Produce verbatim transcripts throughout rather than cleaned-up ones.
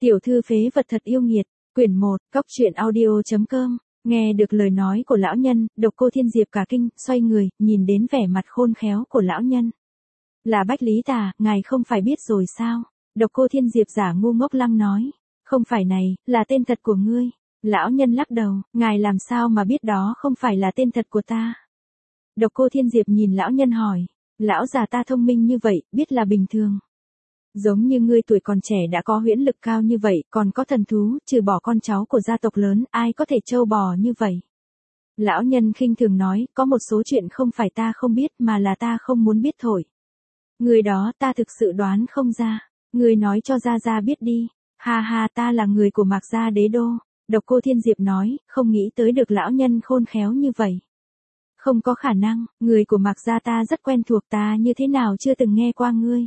Tiểu thư phế vật thật yêu nghiệt, quyển một, cóc truyện audio chấm com. Nghe được lời nói của lão nhân, Độc Cô Thiên Diệp cả kinh, xoay người, nhìn đến vẻ mặt khôn khéo của lão nhân. Là Bách Lý Tà, ngài không phải biết rồi sao? Độc Cô Thiên Diệp giả ngu ngốc lăng nói. Không phải này, là tên thật của ngươi. Lão nhân lắc đầu, ngài làm sao mà biết đó không phải là tên thật của ta? Độc Cô Thiên Diệp nhìn lão nhân hỏi. Lão già ta thông minh như vậy, biết là bình thường. Giống như ngươi tuổi còn trẻ đã có huyễn lực cao như vậy, còn có thần thú, trừ bỏ con cháu của gia tộc lớn, ai có thể trâu bò như vậy? Lão nhân khinh thường nói, có một số chuyện không phải ta không biết mà là ta không muốn biết thôi. Người đó ta thực sự đoán không ra, người nói cho gia gia biết đi. Ha ha, ta là người của Mạc gia đế đô. Độc Cô Thiên Diệp nói, không nghĩ tới được lão nhân khôn khéo như vậy. Không có khả năng, người của Mạc gia ta rất quen thuộc, ta như thế nào chưa từng nghe qua ngươi.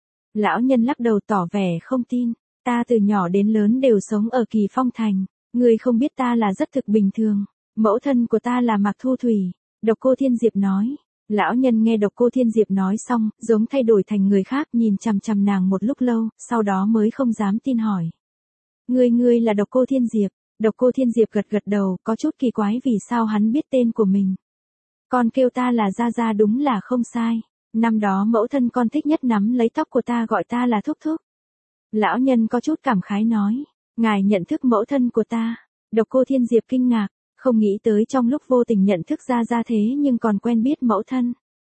Lão nhân lắc đầu tỏ vẻ không tin, ta từ nhỏ đến lớn đều sống ở Kỳ Phong Thành, ngươi không biết ta là rất thực bình thường, mẫu thân của ta là Mạc Thu Thủy. Độc Cô Thiên Diệp nói. Lão nhân nghe Độc Cô Thiên Diệp nói xong, giống thay đổi thành người khác, nhìn chằm chằm nàng một lúc lâu, sau đó mới không dám tin hỏi. Ngươi ngươi là Độc Cô Thiên Diệp? Độc Cô Thiên Diệp gật gật đầu, có chút kỳ quái vì sao hắn biết tên của mình. Con kêu ta là gia gia đúng là không sai. Năm đó mẫu thân con thích nhất nắm lấy tóc của ta gọi ta là thúc thúc. Lão nhân có chút cảm khái nói, ngài nhận thức mẫu thân của ta. Độc Cô Thiên Diệp kinh ngạc, không nghĩ tới trong lúc vô tình nhận thức ra ra thế nhưng còn quen biết mẫu thân.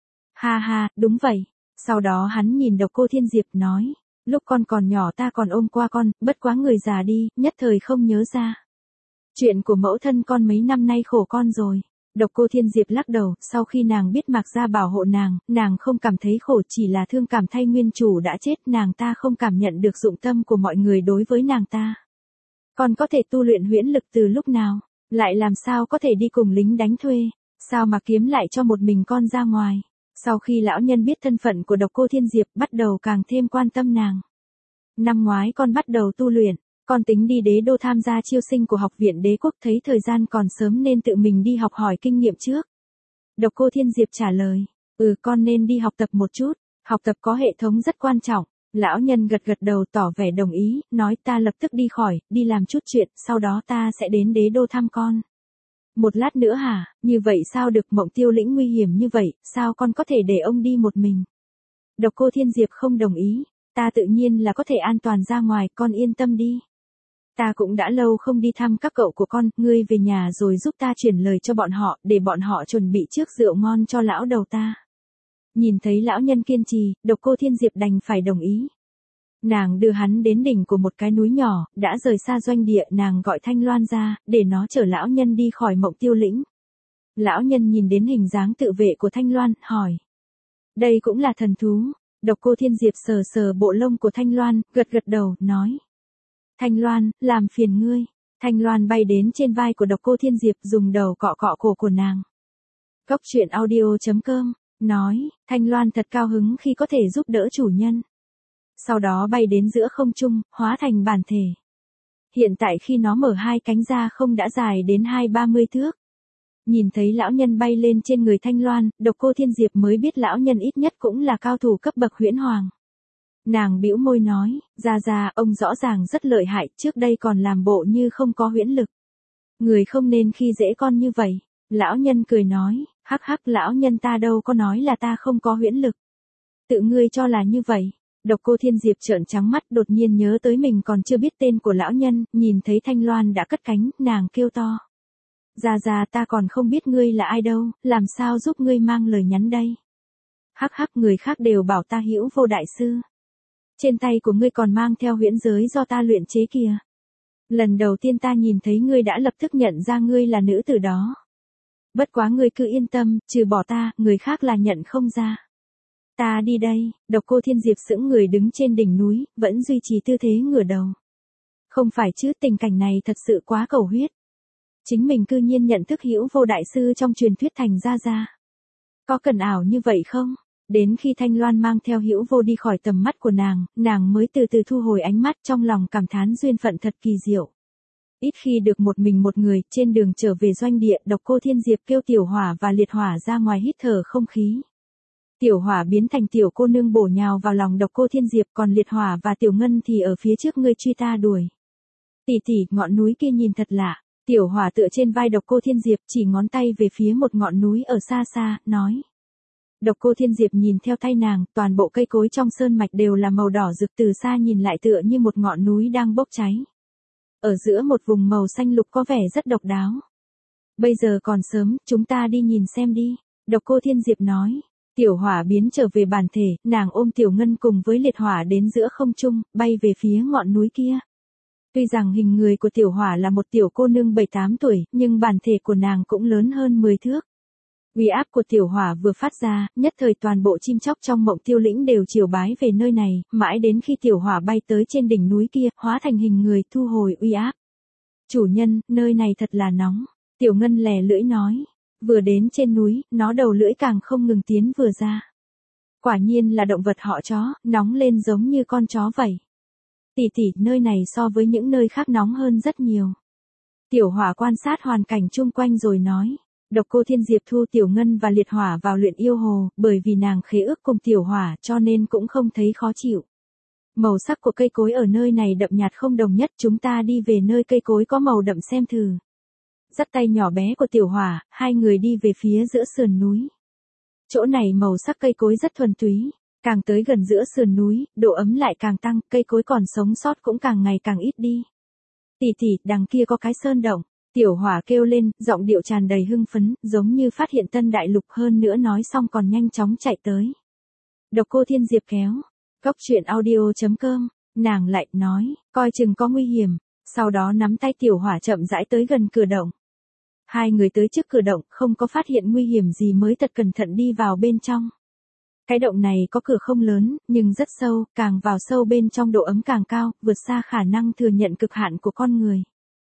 Ha ha, đúng vậy. Sau đó hắn nhìn Độc Cô Thiên Diệp nói, lúc con còn nhỏ ta còn ôm qua con, bất quá người già đi, nhất thời không nhớ ra. Chuyện của mẫu thân con mấy năm nay khổ con rồi. Độc Cô Thiên Diệp lắc đầu, sau khi nàng biết Mạc gia bảo hộ nàng, nàng không cảm thấy khổ, chỉ là thương cảm thay nguyên chủ đã chết, nàng ta không cảm nhận được dụng tâm của mọi người đối với nàng ta. Còn có thể tu luyện huyễn lực từ lúc nào, lại làm sao có thể đi cùng lính đánh thuê, sao mà kiếm lại cho một mình con ra ngoài. Sau khi lão nhân biết thân phận của Độc Cô Thiên Diệp, bắt đầu càng thêm quan tâm nàng. Năm ngoái con bắt đầu tu luyện. Con tính đi đế đô tham gia chiêu sinh của học viện đế quốc, thấy thời gian còn sớm nên tự mình đi học hỏi kinh nghiệm trước. Độc Cô Thiên Diệp trả lời, ừ con nên đi học tập một chút, học tập có hệ thống rất quan trọng. Lão nhân gật gật đầu tỏ vẻ đồng ý, nói ta lập tức đi khỏi, đi làm chút chuyện, sau đó ta sẽ đến đế đô thăm con. Một lát nữa hả, như vậy sao được, Mộng Tiêu Lĩnh nguy hiểm như vậy, sao con có thể để ông đi một mình? Độc Cô Thiên Diệp không đồng ý, ta tự nhiên là có thể an toàn ra ngoài, con yên tâm đi. Ta cũng đã lâu không đi thăm các cậu của con, ngươi về nhà rồi giúp ta chuyển lời cho bọn họ, để bọn họ chuẩn bị trước rượu ngon cho lão đầu ta. Nhìn thấy lão nhân kiên trì, Độc Cô Thiên Diệp đành phải đồng ý. Nàng đưa hắn đến đỉnh của một cái núi nhỏ, đã rời xa doanh địa, nàng gọi Thanh Loan ra, để nó chở lão nhân đi khỏi Mộng Tiêu Lĩnh. Lão nhân nhìn đến hình dáng tự vệ của Thanh Loan, hỏi. Đây cũng là thần thú. Độc Cô Thiên Diệp sờ sờ bộ lông của Thanh Loan, gật gật đầu, nói. Thanh Loan, làm phiền ngươi. Thanh Loan bay đến trên vai của Độc Cô Thiên Diệp, dùng đầu cọ cọ cổ của nàng. Cóc truyện audio chấm com, nói, Thanh Loan thật cao hứng khi có thể giúp đỡ chủ nhân. Sau đó bay đến giữa không trung, hóa thành bản thể. Hiện tại khi nó mở hai cánh ra không đã dài đến hai ba mươi thước. Nhìn thấy lão nhân bay lên trên người Thanh Loan, Độc Cô Thiên Diệp mới biết lão nhân ít nhất cũng là cao thủ cấp bậc huyễn hoàng. Nàng bĩu môi nói, ra ra, ông rõ ràng rất lợi hại, trước đây còn làm bộ như không có huyễn lực. Người không nên khi dễ con như vậy. Lão nhân cười nói, hắc hắc, lão nhân ta đâu có nói là ta không có huyễn lực. Tự ngươi cho là như vậy. Độc Cô Thiên Diệp trợn trắng mắt, đột nhiên nhớ tới mình còn chưa biết tên của lão nhân, nhìn thấy Thanh Loan đã cất cánh, nàng kêu to. Ra ra, ta còn không biết ngươi là ai đâu, làm sao giúp ngươi mang lời nhắn đây. Hắc hắc, người khác đều bảo ta Hữu Vô đại sư. Trên tay của ngươi còn mang theo huyễn giới do ta luyện chế kìa. Lần đầu tiên ta nhìn thấy ngươi đã lập tức nhận ra ngươi là nữ tử đó. Bất quá ngươi cứ yên tâm, trừ bỏ ta, người khác là nhận không ra. Ta đi đây. Độc Cô Thiên Diệp sững người đứng trên đỉnh núi, vẫn duy trì tư thế ngửa đầu. Không phải chứ, tình cảnh này thật sự quá cầu huyết. Chính mình cư nhiên nhận thức Hữu Vô đại sư trong truyền thuyết thành ra ra. Có cần ảo như vậy không? Đến khi Thanh Loan mang theo Hữu Vô đi khỏi tầm mắt của nàng, nàng mới từ từ thu hồi ánh mắt, trong lòng cảm thán duyên phận thật kỳ diệu. Ít khi được một mình một người, trên đường trở về doanh địa, Độc Cô Thiên Diệp kêu Tiểu Hỏa và Liệt Hỏa ra ngoài hít thở không khí. Tiểu hỏa biến thành tiểu cô nương bổ nhào vào lòng Độc Cô Thiên Diệp, còn liệt hỏa và tiểu ngân thì ở phía trước ngươi truy ta đuổi. Tỷ tỷ, ngọn núi kia nhìn thật lạ. Tiểu hỏa tựa trên vai Độc Cô Thiên Diệp, chỉ ngón tay về phía một ngọn núi ở xa xa, nói. Độc Cô Thiên Diệp nhìn theo tay nàng, toàn bộ cây cối trong sơn mạch đều là màu đỏ rực, từ xa nhìn lại tựa như một ngọn núi đang bốc cháy. Ở giữa một vùng màu xanh lục có vẻ rất độc đáo. Bây giờ còn sớm, chúng ta đi nhìn xem đi. Độc Cô Thiên Diệp nói. Tiểu hỏa biến trở về bản thể, nàng ôm tiểu ngân cùng với liệt hỏa đến giữa không trung, bay về phía ngọn núi kia. Tuy rằng hình người của tiểu hỏa là một tiểu cô nương bảy tám tuổi, nhưng bản thể của nàng cũng lớn hơn mười thước. Uy áp của tiểu hỏa vừa phát ra, nhất thời toàn bộ chim chóc trong Mộng Tiêu Lĩnh đều triều bái về nơi này, mãi đến khi tiểu hỏa bay tới trên đỉnh núi kia, hóa thành hình người thu hồi uy áp. Chủ nhân, nơi này thật là nóng. Tiểu ngân lè lưỡi nói. Vừa đến trên núi, nó đầu lưỡi càng không ngừng tiến vừa ra. Quả nhiên là động vật họ chó, nóng lên giống như con chó vậy. Tỷ tỷ, nơi này so với những nơi khác nóng hơn rất nhiều. Tiểu hỏa quan sát hoàn cảnh chung quanh rồi nói. Độc Cô Thiên Diệp thu tiểu ngân và liệt hỏa vào luyện yêu hồ, bởi vì nàng khế ước cùng tiểu hỏa cho nên cũng không thấy khó chịu. Màu sắc của cây cối ở nơi này đậm nhạt không đồng nhất, chúng ta đi về nơi cây cối có màu đậm xem thử. Dắt tay nhỏ bé của tiểu hỏa, hai người đi về phía giữa sườn núi. Chỗ này màu sắc cây cối rất thuần túy, càng tới gần giữa sườn núi, độ ấm lại càng tăng, cây cối còn sống sót cũng càng ngày càng ít đi. Tỷ tỷ, đằng kia có cái sơn động. Tiểu hỏa kêu lên, giọng điệu tràn đầy hưng phấn, giống như phát hiện tân đại lục, hơn nữa nói xong còn nhanh chóng chạy tới. Độc Cô Thiên Diệp kéo. Cốc truyện audio chấm com, nàng lại nói, coi chừng có nguy hiểm, sau đó nắm tay tiểu hỏa chậm rãi tới gần cửa động. Hai người tới trước cửa động, không có phát hiện nguy hiểm gì mới thật cẩn thận đi vào bên trong. Cái động này có cửa không lớn, nhưng rất sâu, càng vào sâu bên trong độ ấm càng cao, vượt xa khả năng thừa nhận cực hạn của con người.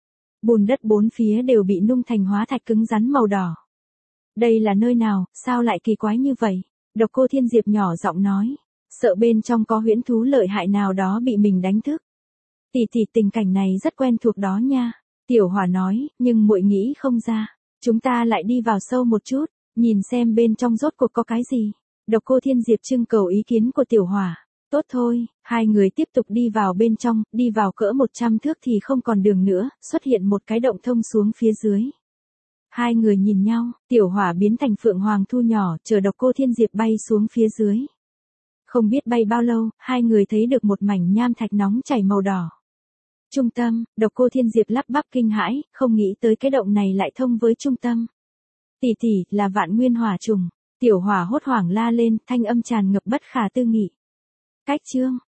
Bùn đất bốn phía đều bị nung thành hóa thạch cứng rắn màu đỏ. Đây là nơi nào, sao lại kỳ quái như vậy? Độc Cô Thiên Diệp nhỏ giọng nói, sợ bên trong có huyễn thú lợi hại nào đó bị mình đánh thức. Tỷ tỷ, tình cảnh này rất quen thuộc đó nha. Tiểu hỏa nói, nhưng muội nghĩ không ra. Chúng ta lại đi vào sâu một chút, nhìn xem bên trong rốt cuộc có cái gì. Độc Cô Thiên Diệp trưng cầu ý kiến của tiểu hỏa. Tốt thôi, hai người tiếp tục đi vào bên trong, đi vào cỡ một trăm thước thì không còn đường nữa, xuất hiện một cái động thông xuống phía dưới. Hai người nhìn nhau, tiểu hỏa biến thành phượng hoàng thu nhỏ, chờ Độc Cô Thiên Diệp bay xuống phía dưới. Không biết bay bao lâu, hai người thấy được một mảnh nham thạch nóng chảy màu đỏ. Trung tâm, Độc Cô Thiên Diệp lắp bắp kinh hãi, không nghĩ tới cái động này lại thông với trung tâm. Tỷ tỷ, là vạn nguyên hỏa trùng. Tiểu hỏa hốt hoảng la lên, thanh âm tràn ngập bất khả tư nghị. Cách chương